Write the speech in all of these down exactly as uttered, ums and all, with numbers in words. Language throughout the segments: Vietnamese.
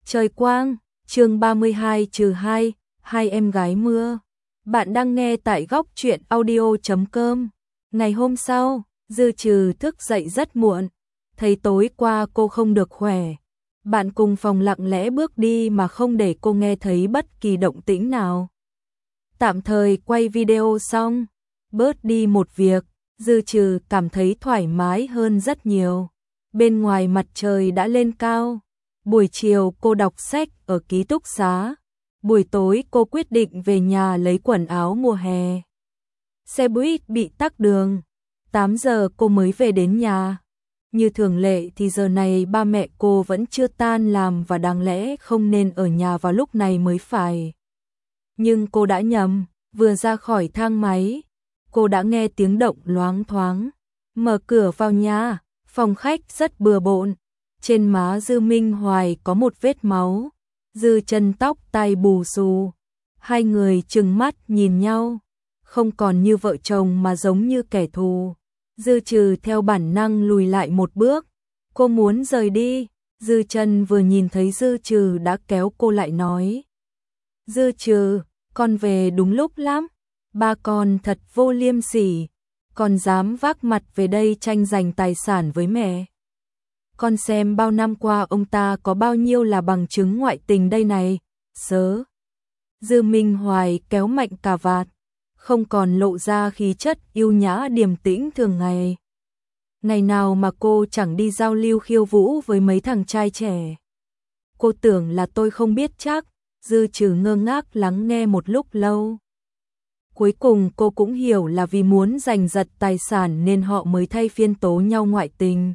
Trời quang, chương ba mươi hai trừ hai, hai em gái mưa. Bạn đang nghe tại góc truyện audio chấm com. Ngày hôm sau, Dư Trừ thức dậy rất muộn, thấy tối qua cô không được khỏe. Bạn cùng phòng lặng lẽ bước đi mà không để cô nghe thấy bất kỳ động tĩnh nào. Tạm thời quay video xong, bớt đi một việc, Dư Trừ cảm thấy thoải mái hơn rất nhiều. Bên ngoài mặt trời đã lên cao. Buổi chiều cô đọc sách ở ký túc xá. Buổi tối cô quyết định về nhà lấy quần áo mùa hè. Xe buýt bị tắc đường. tám giờ cô mới về đến nhà. Như thường lệ thì giờ này ba mẹ cô vẫn chưa tan làm và đáng lẽ không nên ở nhà vào lúc này mới phải. Nhưng cô đã nhầm, vừa ra khỏi thang máy, cô đã nghe tiếng động loáng thoáng. Mở cửa vào nhà, phòng khách rất bừa bộn. Trên má Dư Minh Hoài có một vết máu, Dư chân tóc tai bù xù. Hai người trừng mắt nhìn nhau, không còn như vợ chồng mà giống như kẻ thù. Dư Trừ theo bản năng lùi lại một bước, cô muốn rời đi. Dư chân vừa nhìn thấy Dư Trừ đã kéo cô lại nói: Dư Trừ, con về đúng lúc lắm, ba con thật vô liêm sỉ, còn dám vác mặt về đây tranh giành tài sản với mẹ. Con xem bao năm qua ông ta có bao nhiêu là bằng chứng ngoại tình đây này, sớ. Dư Minh Hoài kéo mạnh cà vạt, không còn lộ ra khí chất yêu nhã điềm tĩnh thường ngày. Ngày nào mà cô chẳng đi giao lưu khiêu vũ với mấy thằng trai trẻ. Cô tưởng là tôi không biết chắc. Dư Trừ ngơ ngác lắng nghe một lúc lâu. Cuối cùng cô cũng hiểu là vì muốn giành giật tài sản nên họ mới thay phiên tố nhau ngoại tình.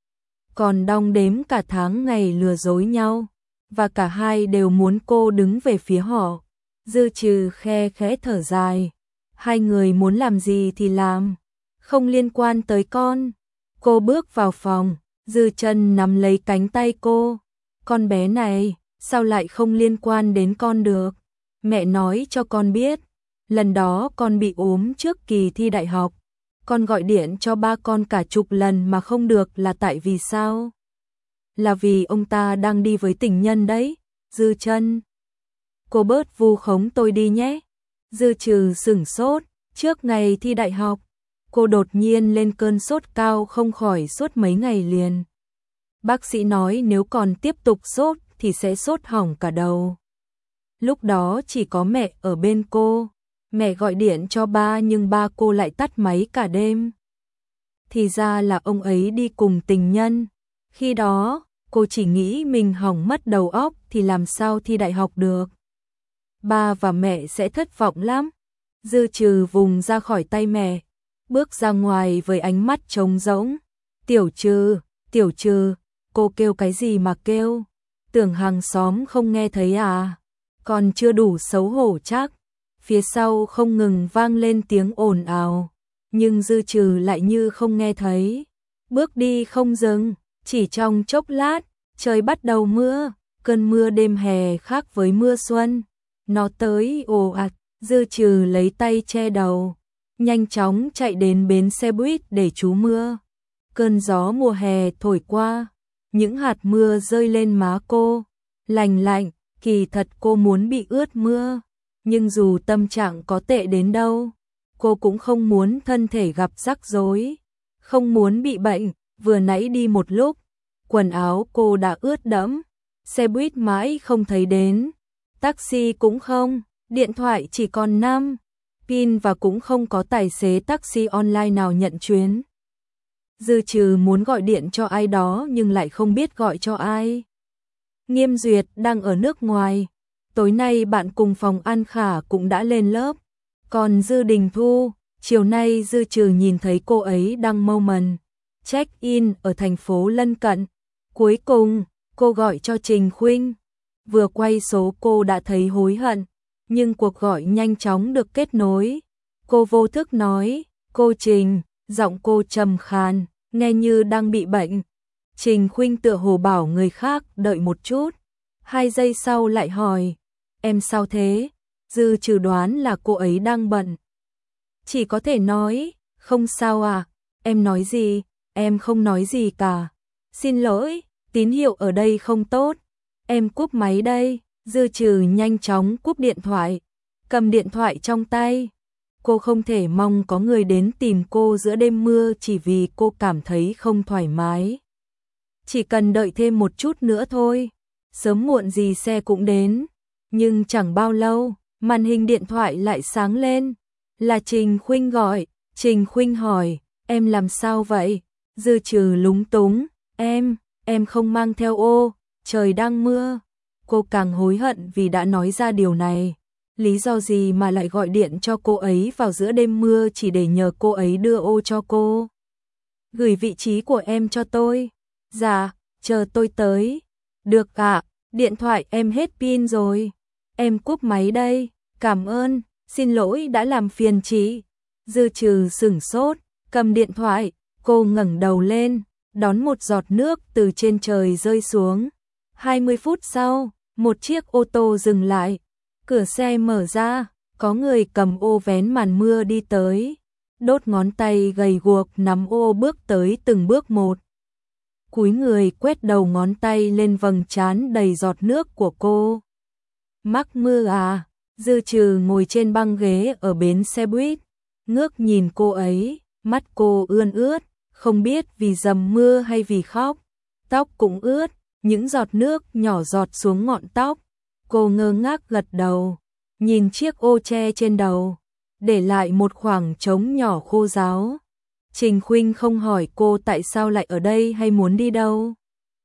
Còn đong đếm cả tháng ngày lừa dối nhau, và cả hai đều muốn cô đứng về phía họ. Dư Trừ khe khẽ thở dài, hai người muốn làm gì thì làm, không liên quan tới con. Cô bước vào phòng, Dư chân nắm lấy cánh tay cô. Con bé này, sao lại không liên quan đến con được? Mẹ nói cho con biết, lần đó con bị ốm trước kỳ thi đại học. Con gọi điện cho ba con cả chục lần mà không được là tại vì sao? Là vì ông ta đang đi với tình nhân đấy, Dư chân. Cô bớt vu khống tôi đi nhé. Dư Trừ sửng sốt, trước ngày thi đại học, cô đột nhiên lên cơn sốt cao không khỏi suốt mấy ngày liền. Bác sĩ nói nếu còn tiếp tục sốt thì sẽ sốt hỏng cả đầu. Lúc đó chỉ có mẹ ở bên cô. Mẹ gọi điện cho ba nhưng ba cô lại tắt máy cả đêm. Thì ra là ông ấy đi cùng tình nhân. Khi đó, cô chỉ nghĩ mình hỏng mất đầu óc thì làm sao thi đại học được. Ba và mẹ sẽ thất vọng lắm. Dư Trừ vùng ra khỏi tay mẹ, bước ra ngoài với ánh mắt trống rỗng. Tiểu Trừ, Tiểu Trừ, cô kêu cái gì mà kêu? Tưởng hàng xóm không nghe thấy à? Còn chưa đủ xấu hổ chắc. Phía sau không ngừng vang lên tiếng ồn ào, nhưng Dư Trừ lại như không nghe thấy. Bước đi không dừng, chỉ trong chốc lát, trời bắt đầu mưa, cơn mưa đêm hè khác với mưa xuân. Nó tới ồ ạt, Dư Trừ lấy tay che đầu, nhanh chóng chạy đến bến xe buýt để trú mưa. Cơn gió mùa hè thổi qua, những hạt mưa rơi lên má cô, lành lạnh, kỳ thật cô muốn bị ướt mưa. Nhưng dù tâm trạng có tệ đến đâu, cô cũng không muốn thân thể gặp rắc rối, không muốn bị bệnh. Vừa nãy đi một lúc, quần áo cô đã ướt đẫm, xe buýt mãi không thấy đến, taxi cũng không, điện thoại chỉ còn năm pin và cũng không có tài xế taxi online nào nhận chuyến. Dư Trừ muốn gọi điện cho ai đó nhưng lại không biết gọi cho ai. Nghiêm Duyệt đang ở nước ngoài. Tối nay bạn cùng phòng An Khả cũng đã lên lớp. Còn Dư Đình Thu, chiều nay Dư Trừ nhìn thấy cô ấy đăng moment check-in ở thành phố lân cận. Cuối cùng, cô gọi cho Trình Khuynh. Vừa quay số cô đã thấy hối hận, nhưng cuộc gọi nhanh chóng được kết nối. Cô vô thức nói, cô Trình, giọng cô trầm khàn, nghe như đang bị bệnh. Trình Khuynh tựa hồ bảo người khác đợi một chút. Hai giây sau lại hỏi, em sao thế? Dư Trừ đoán là cô ấy đang bận. Chỉ có thể nói, không sao à, em nói gì, em không nói gì cả. Xin lỗi, tín hiệu ở đây không tốt. em cúp máy đây. Dư Trừ nhanh chóng cúp điện thoại, cầm điện thoại trong tay. Cô không thể mong có người đến tìm cô giữa đêm mưa chỉ vì cô cảm thấy không thoải mái. Chỉ cần đợi thêm một chút nữa thôi, sớm muộn gì xe cũng đến. Nhưng chẳng bao lâu, màn hình điện thoại lại sáng lên. Là Trình Khuynh gọi. Trình Khuynh hỏi, em làm sao vậy? Dư Trừ lúng túng, em, em không mang theo ô, trời đang mưa. Cô càng hối hận vì đã nói ra điều này. Lý do gì mà lại gọi điện cho cô ấy vào giữa đêm mưa chỉ để nhờ cô ấy đưa ô cho cô? Gửi vị trí của em cho tôi. Dạ, chờ tôi tới. Được ạ, điện thoại em hết pin rồi. Em cúp máy đây, cảm ơn, xin lỗi đã làm phiền chị. Dư Trừ sửng sốt, cầm điện thoại, cô ngẩng đầu lên, đón một giọt nước từ trên trời rơi xuống. hai mươi phút sau, một chiếc ô tô dừng lại, cửa xe mở ra, có người cầm ô vén màn mưa đi tới, đốt ngón tay gầy guộc nắm ô bước tới từng bước một. Cúi người quét đầu ngón tay lên vầng trán đầy giọt nước của cô. Mắc mưa à? Dư Trừ ngồi trên băng ghế ở bến xe buýt, ngước nhìn cô ấy, mắt cô ươn ướt, không biết vì dầm mưa hay vì khóc. Tóc cũng ướt, những giọt nước nhỏ giọt xuống ngọn tóc. Cô ngơ ngác gật đầu, nhìn chiếc ô che trên đầu, để lại một khoảng trống nhỏ khô ráo. Trình Khuynh không hỏi cô tại sao lại ở đây hay muốn đi đâu,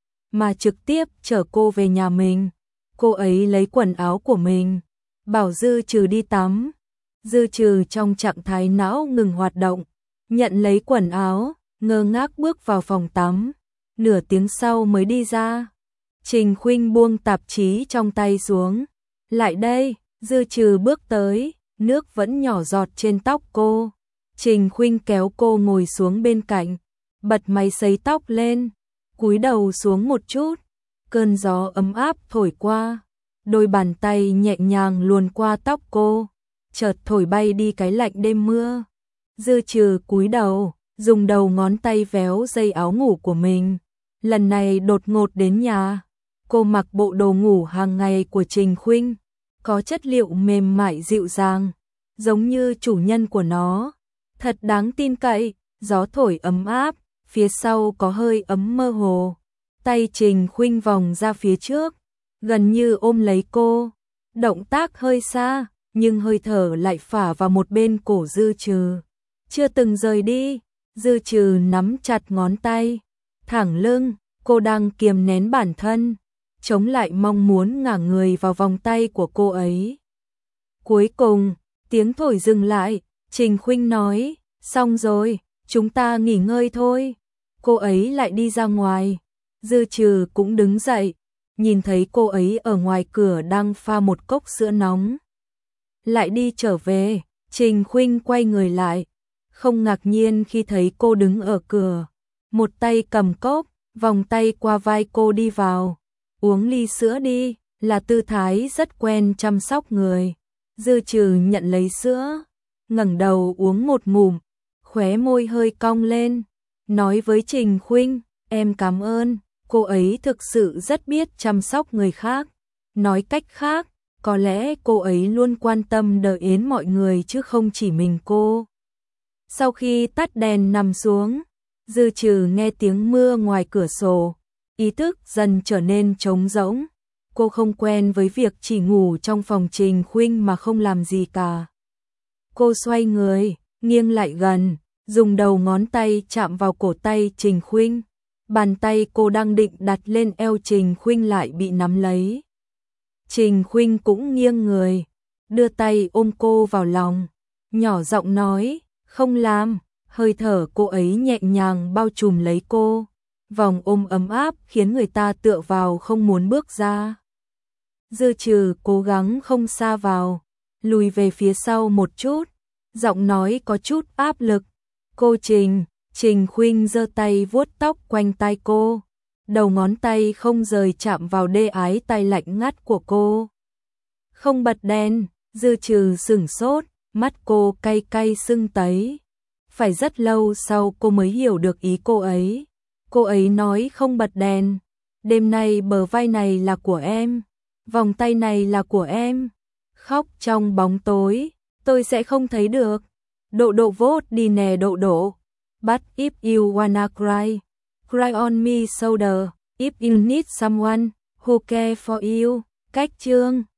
mà trực tiếp chở cô về nhà mình. Cô ấy lấy quần áo của mình, bảo Dư Trừ đi tắm. Dư Trừ trong trạng thái não ngừng hoạt động, nhận lấy quần áo, ngơ ngác bước vào phòng tắm. Nửa tiếng sau mới đi ra. Trình Khuynh buông tạp chí trong tay xuống. Lại đây, Dư Trừ bước tới, nước vẫn nhỏ giọt trên tóc cô. Trình Khuynh kéo cô ngồi xuống bên cạnh, bật máy sấy tóc lên, cúi đầu xuống một chút. Cơn gió ấm áp thổi qua, đôi bàn tay nhẹ nhàng luồn qua tóc cô, chợt thổi bay đi cái lạnh đêm mưa. Dư Trừ cúi đầu, dùng đầu ngón tay véo dây áo ngủ của mình. Lần này đột ngột đến nhà, cô mặc bộ đồ ngủ hàng ngày của Trình Khuynh, có chất liệu mềm mại dịu dàng, giống như chủ nhân của nó. Thật đáng tin cậy, gió thổi ấm áp, phía sau có hơi ấm mơ hồ. Tay Trình Khuynh vòng ra phía trước, gần như ôm lấy cô. Động tác hơi xa, nhưng hơi thở lại phả vào một bên cổ Dư Trừ. Chưa từng rời đi, Dư Trừ nắm chặt ngón tay, thẳng lưng, cô đang kiềm nén bản thân, chống lại mong muốn ngả người vào vòng tay của cô ấy. Cuối cùng, tiếng thổi dừng lại, Trình Khuynh nói, xong rồi, chúng ta nghỉ ngơi thôi. Cô ấy lại đi ra ngoài. Dư Trừ cũng đứng dậy, nhìn thấy cô ấy ở ngoài cửa đang pha một cốc sữa nóng. Lại đi trở về, Trình Khuynh quay người lại, không ngạc nhiên khi thấy cô đứng ở cửa. Một tay cầm cốc, vòng tay qua vai cô đi vào. Uống ly sữa đi, là tư thái rất quen chăm sóc người. Dư Trừ nhận lấy sữa, ngẩng đầu uống một ngụm, khóe môi hơi cong lên, nói với Trình Khuynh, em cảm ơn. Cô ấy thực sự rất biết chăm sóc người khác. Nói cách khác, có lẽ cô ấy luôn quan tâm đợi đến mọi người chứ không chỉ mình cô. Sau khi tắt đèn nằm xuống, Dư Trừ nghe tiếng mưa ngoài cửa sổ, ý thức dần trở nên trống rỗng. Cô không quen với việc chỉ ngủ trong phòng Trình Khuynh mà không làm gì cả. Cô xoay người, nghiêng lại gần, dùng đầu ngón tay chạm vào cổ tay Trình Khuynh. Bàn tay cô đang định đặt lên eo Trình Khuynh lại bị nắm lấy. Trình Khuynh cũng nghiêng người, đưa tay ôm cô vào lòng, nhỏ giọng nói, không làm. Hơi thở cô ấy nhẹ nhàng bao trùm lấy cô, vòng ôm ấm áp khiến người ta tựa vào không muốn bước ra. Dư Trừ cố gắng không sa vào, lùi về phía sau một chút, giọng nói có chút áp lực. Cô Trình, Trình Khuynh giơ tay vuốt tóc quanh tai cô, đầu ngón tay không rời chạm vào đê ái tai lạnh ngắt của cô. Không bật đèn, Dư Trừ sửng sốt, mắt cô cay cay sưng tấy. Phải rất lâu sau cô mới hiểu được ý cô ấy. Cô ấy nói không bật đèn, Đêm nay bờ vai này là của em, vòng tay này là của em. Khóc trong bóng tối, tôi sẽ không thấy được. Độ độ vote đi nè độ độ. But if you wanna cry, cry on me shoulder. If you need someone who care for you. Cách chương